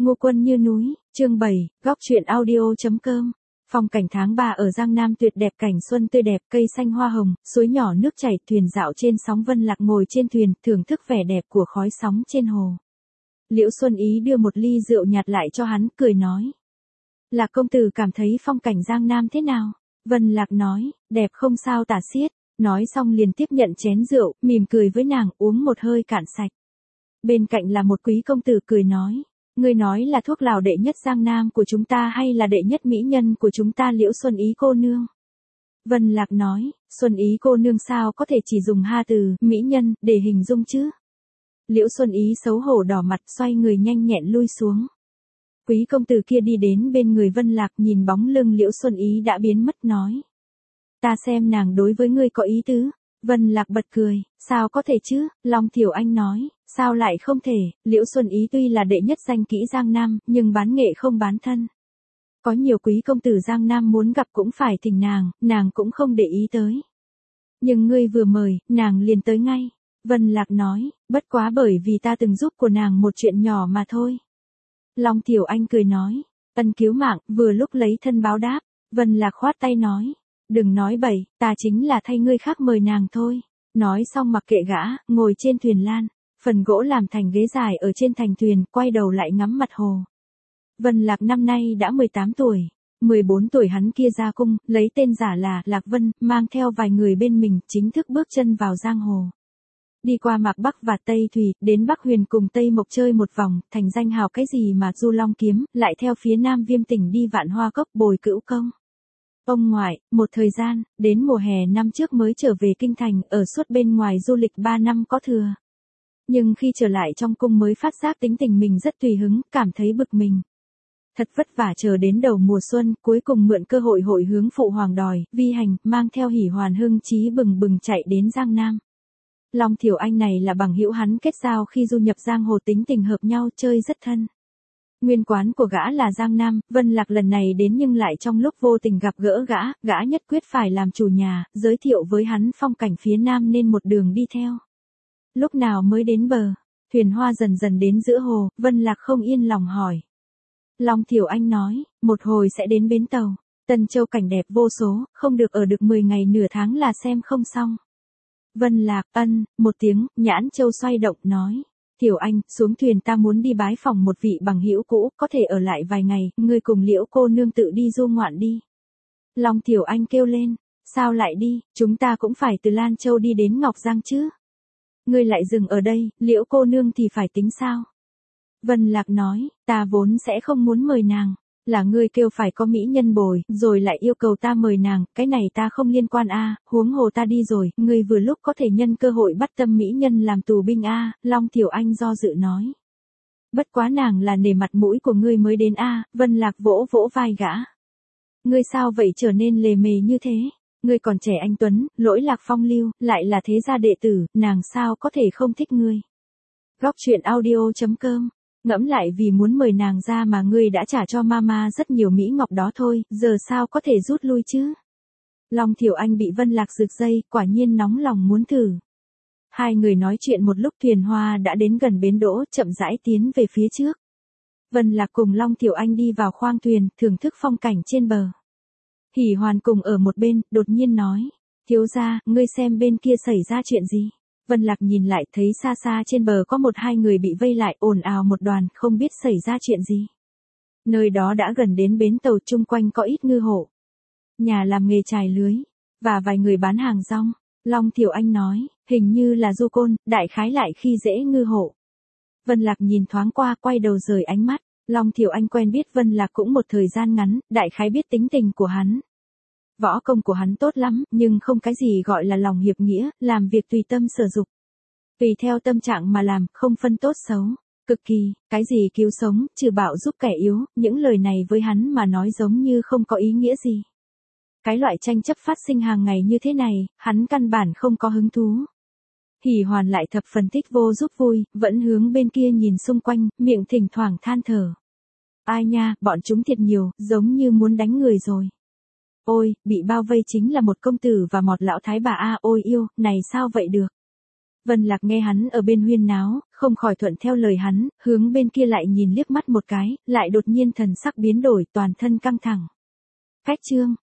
Ngô Quân Như Núi, chương 7, góc truyện audio.com. Phong cảnh tháng 3 ở Giang Nam tuyệt đẹp, cảnh xuân tươi đẹp, cây xanh hoa hồng, suối nhỏ nước chảy, thuyền dạo trên sóng. Vân Lạc ngồi trên thuyền, thưởng thức vẻ đẹp của khói sóng trên hồ. Liễu Xuân Ý đưa một ly rượu nhạt lại cho hắn, cười nói: Lạc công tử cảm thấy phong cảnh Giang Nam thế nào? Vân Lạc nói: đẹp không sao tả xiết. Nói xong liền tiếp nhận chén rượu, mỉm cười với nàng, uống một hơi cạn sạch. Bên cạnh là một quý công tử cười nói: Ngươi nói là thuốc lào đệ nhất Giang Nam của chúng ta hay là đệ nhất mỹ nhân của chúng ta Liễu Xuân Ý cô nương? Vân Lạc nói: Xuân Ý cô nương sao có thể chỉ dùng hai từ mỹ nhân để hình dung chứ? Liễu Xuân Ý xấu hổ đỏ mặt, xoay người nhanh nhẹn lui xuống. Quý công tử kia đi đến bên người Vân Lạc, nhìn bóng lưng Liễu Xuân Ý đã biến mất nói: Ta xem nàng đối với ngươi có ý tứ. Vân Lạc bật cười: Sao có thể chứ? Long Thiểu Anh nói: Sao lại không thể? Liễu Xuân Ý tuy là đệ nhất danh kỹ Giang Nam, nhưng bán nghệ không bán thân. Có nhiều quý công tử Giang Nam muốn gặp cũng phải thỉnh nàng cũng không để ý tới. Nhưng ngươi vừa mời, nàng liền tới ngay. Vân Lạc nói: Bất quá bởi vì ta từng giúp của nàng một chuyện nhỏ mà thôi. Long Thiểu Anh cười nói: Ân cứu mạng, vừa lúc lấy thân báo đáp. Vân Lạc khoát tay nói: Đừng nói bậy, ta chính là thay ngươi khác mời nàng thôi. Nói xong mặc kệ gã, ngồi trên thuyền lan. Phần gỗ làm thành ghế dài ở trên thành thuyền, quay đầu lại ngắm mặt hồ. Vân Lạc năm nay đã 18 tuổi. 14 tuổi hắn kia ra cung, lấy tên giả là Lạc Vân, mang theo vài người bên mình, chính thức bước chân vào giang hồ. Đi qua Mạc Bắc và Tây Thủy, đến Bắc Huyền cùng Tây Mộc chơi một vòng, thành danh hào cái gì mà Du Long Kiếm, lại theo phía Nam Viêm Tỉnh đi Vạn Hoa Cốc bồi Cữu Công. Ông ngoại, một thời gian, đến mùa hè năm trước mới trở về kinh thành, ở suốt bên ngoài du lịch 3 năm có thừa. Nhưng khi trở lại trong cung mới phát giác tính tình mình rất tùy hứng, cảm thấy bực mình. Thật vất vả chờ đến đầu mùa xuân, cuối cùng mượn cơ hội hội hướng phụ hoàng đòi, vi hành, mang theo Hỉ Hoàn hưng chí bừng bừng chạy đến Giang Nam. Long Thiểu Anh này là bằng hữu hắn kết giao khi du nhập giang hồ, tính tình hợp nhau, chơi rất thân. Nguyên quán của gã là Giang Nam, Vân Lạc lần này đến nhưng lại trong lúc vô tình gặp gỡ gã nhất quyết phải làm chủ nhà, giới thiệu với hắn phong cảnh phía Nam nên một đường đi theo. Lúc nào mới đến bờ? Thuyền hoa dần dần đến giữa hồ, Vân Lạc không yên lòng hỏi. Long Thiểu Anh nói: Một hồi sẽ đến bến tàu. Tân Châu cảnh đẹp vô số, không được ở được 10 ngày nửa tháng là xem không xong. Vân Lạc ân một tiếng, nhãn châu xoay động nói: Tiểu Anh, xuống thuyền, ta muốn đi bái phòng một vị bằng hữu cũ, có thể ở lại vài ngày, ngươi cùng Liễu cô nương tự đi du ngoạn đi. Long Tiểu Anh kêu lên: Sao lại đi, chúng ta cũng phải từ Lan Châu đi đến Ngọc Giang chứ. Ngươi lại dừng ở đây, Liễu cô nương thì phải tính sao? Vân Lạc nói: Ta vốn sẽ không muốn mời nàng. Là ngươi kêu phải có mỹ nhân bồi, rồi lại yêu cầu ta mời nàng, cái này ta không liên quan a, huống hồ ta đi rồi, ngươi vừa lúc có thể nhân cơ hội bắt tâm mỹ nhân làm tù binh a. Long Thiểu Anh do dự nói: Bất quá nàng là nể mặt mũi của ngươi mới đến a. Vân Lạc vỗ vỗ vai gã: Ngươi sao vậy trở nên lề mề như thế? Ngươi còn trẻ anh tuấn, lỗi lạc phong lưu, lại là thế gia đệ tử, nàng sao có thể không thích ngươi? Góc truyện audio.com. Ngẫm lại, vì muốn mời nàng ra mà ngươi đã trả cho mama rất nhiều mỹ ngọc đó thôi, giờ sao có thể rút lui chứ? Long Thiểu Anh bị Vân Lạc rực dây, quả nhiên nóng lòng muốn thử. Hai người nói chuyện một lúc, thuyền hoa đã đến gần bến đỗ, chậm rãi tiến về phía trước. Vân Lạc cùng Long Thiểu Anh đi vào khoang thuyền, thưởng thức phong cảnh trên bờ. Hỉ Hoàn cùng ở một bên, đột nhiên nói: Thiếu gia, ngươi xem bên kia xảy ra chuyện gì? Vân Lạc nhìn lại, thấy xa xa trên bờ có 1-2 người bị vây lại, ồn ào một đoàn, không biết xảy ra chuyện gì. Nơi đó đã gần đến bến tàu, chung quanh có ít ngư hộ, nhà làm nghề chài lưới, và vài người bán hàng rong. Long Thiểu Anh nói: Hình như là du côn, đại khái lại khi dễ ngư hộ. Vân Lạc nhìn thoáng qua, quay đầu rời ánh mắt. Long Thiểu Anh quen biết Vân Lạc cũng một thời gian ngắn, đại khái biết tính tình của hắn. Võ công của hắn tốt lắm, nhưng không cái gì gọi là lòng hiệp nghĩa, làm việc tùy tâm sở dục. Tùy theo tâm trạng mà làm, không phân tốt xấu. Cực kỳ, cái gì cứu sống, trừ bạo giúp kẻ yếu, những lời này với hắn mà nói giống như không có ý nghĩa gì. Cái loại tranh chấp phát sinh hàng ngày như thế này, hắn căn bản không có hứng thú. Hỉ Hoàn lại thập phần thích vô giúp vui, vẫn hướng bên kia nhìn xung quanh, miệng thỉnh thoảng than thở. Ai nha, bọn chúng thiệt nhiều, giống như muốn đánh người rồi. Ôi, bị bao vây chính là một công tử và một lão thái bà a, ôi yêu, này sao vậy được? Vân Lạc nghe hắn ở bên huyên náo, không khỏi thuận theo lời hắn, hướng bên kia lại nhìn liếc mắt một cái, lại đột nhiên thần sắc biến đổi, toàn thân căng thẳng. Phách chương,